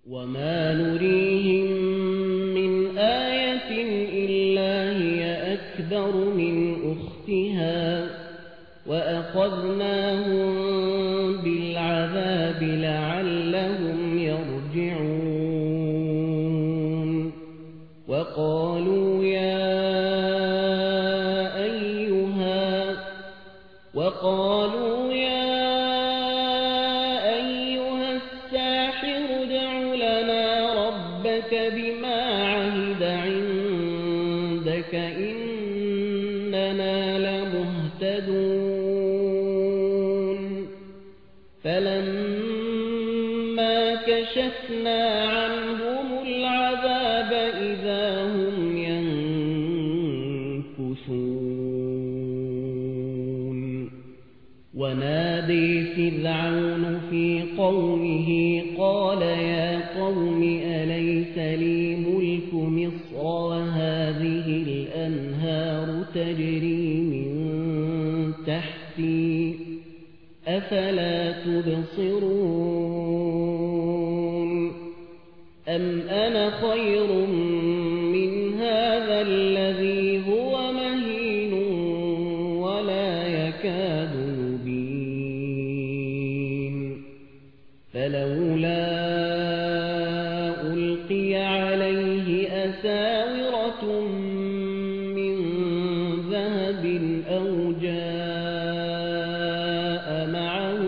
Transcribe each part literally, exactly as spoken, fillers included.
وما نريهم من آية إلا هي أكبر من أختها وأخذناهم بالعذاب لعلهم يرجعون وقالوا يا أيها وقالوا يا أيها الساحر ادع لنا ربك بما عهد عندك إننا لمهتدون فلما كشفنا عنهم العذاب إذا هم ينكثون ونادي فرعون في قومه قال يا قوم أليس لي ملك مصر وهذه الأنهار تجري من تحتي أفلا تبصرون أم أنا خير من هذا الذي هو مهين ولا يكاد يبين فلولا ألقي عليه أساورة من ذهب أو جاء معه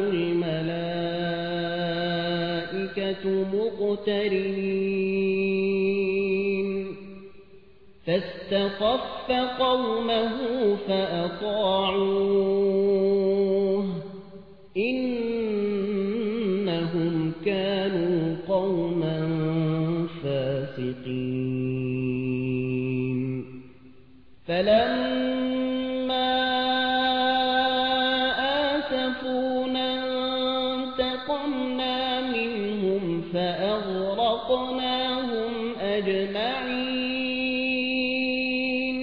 الملائكة مقترنين فاستخف قومه فأطاعوه إنهم كانوا قوما فاسقين فلما آسفونا انتقمنا منهم فأغرقناهم أجمعين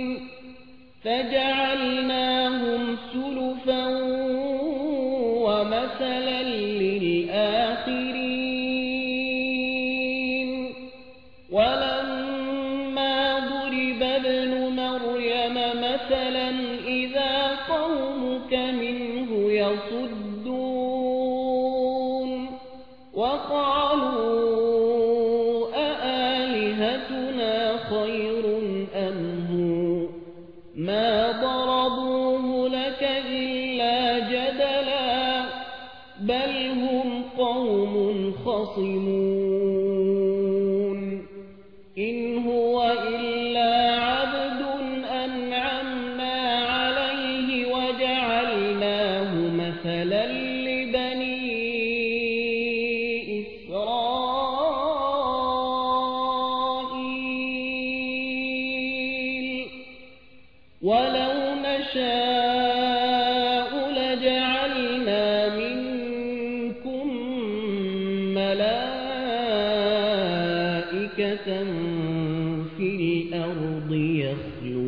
فجعلناهم سلفا ومثلا للآخرين ولما ضرب ابن مريم مثلا إذا قومك منه يصدون وقالوا أآلهتنا خير أم هو ما ضربوه لك إلا جدلا بل هم قوم خصمون إن هو إلا عبد أنعمنا عليه وجعلناه مثلا لبني إسرائيل ولو نشاء لجعلنا منكم ملائكة في الأرض يخلون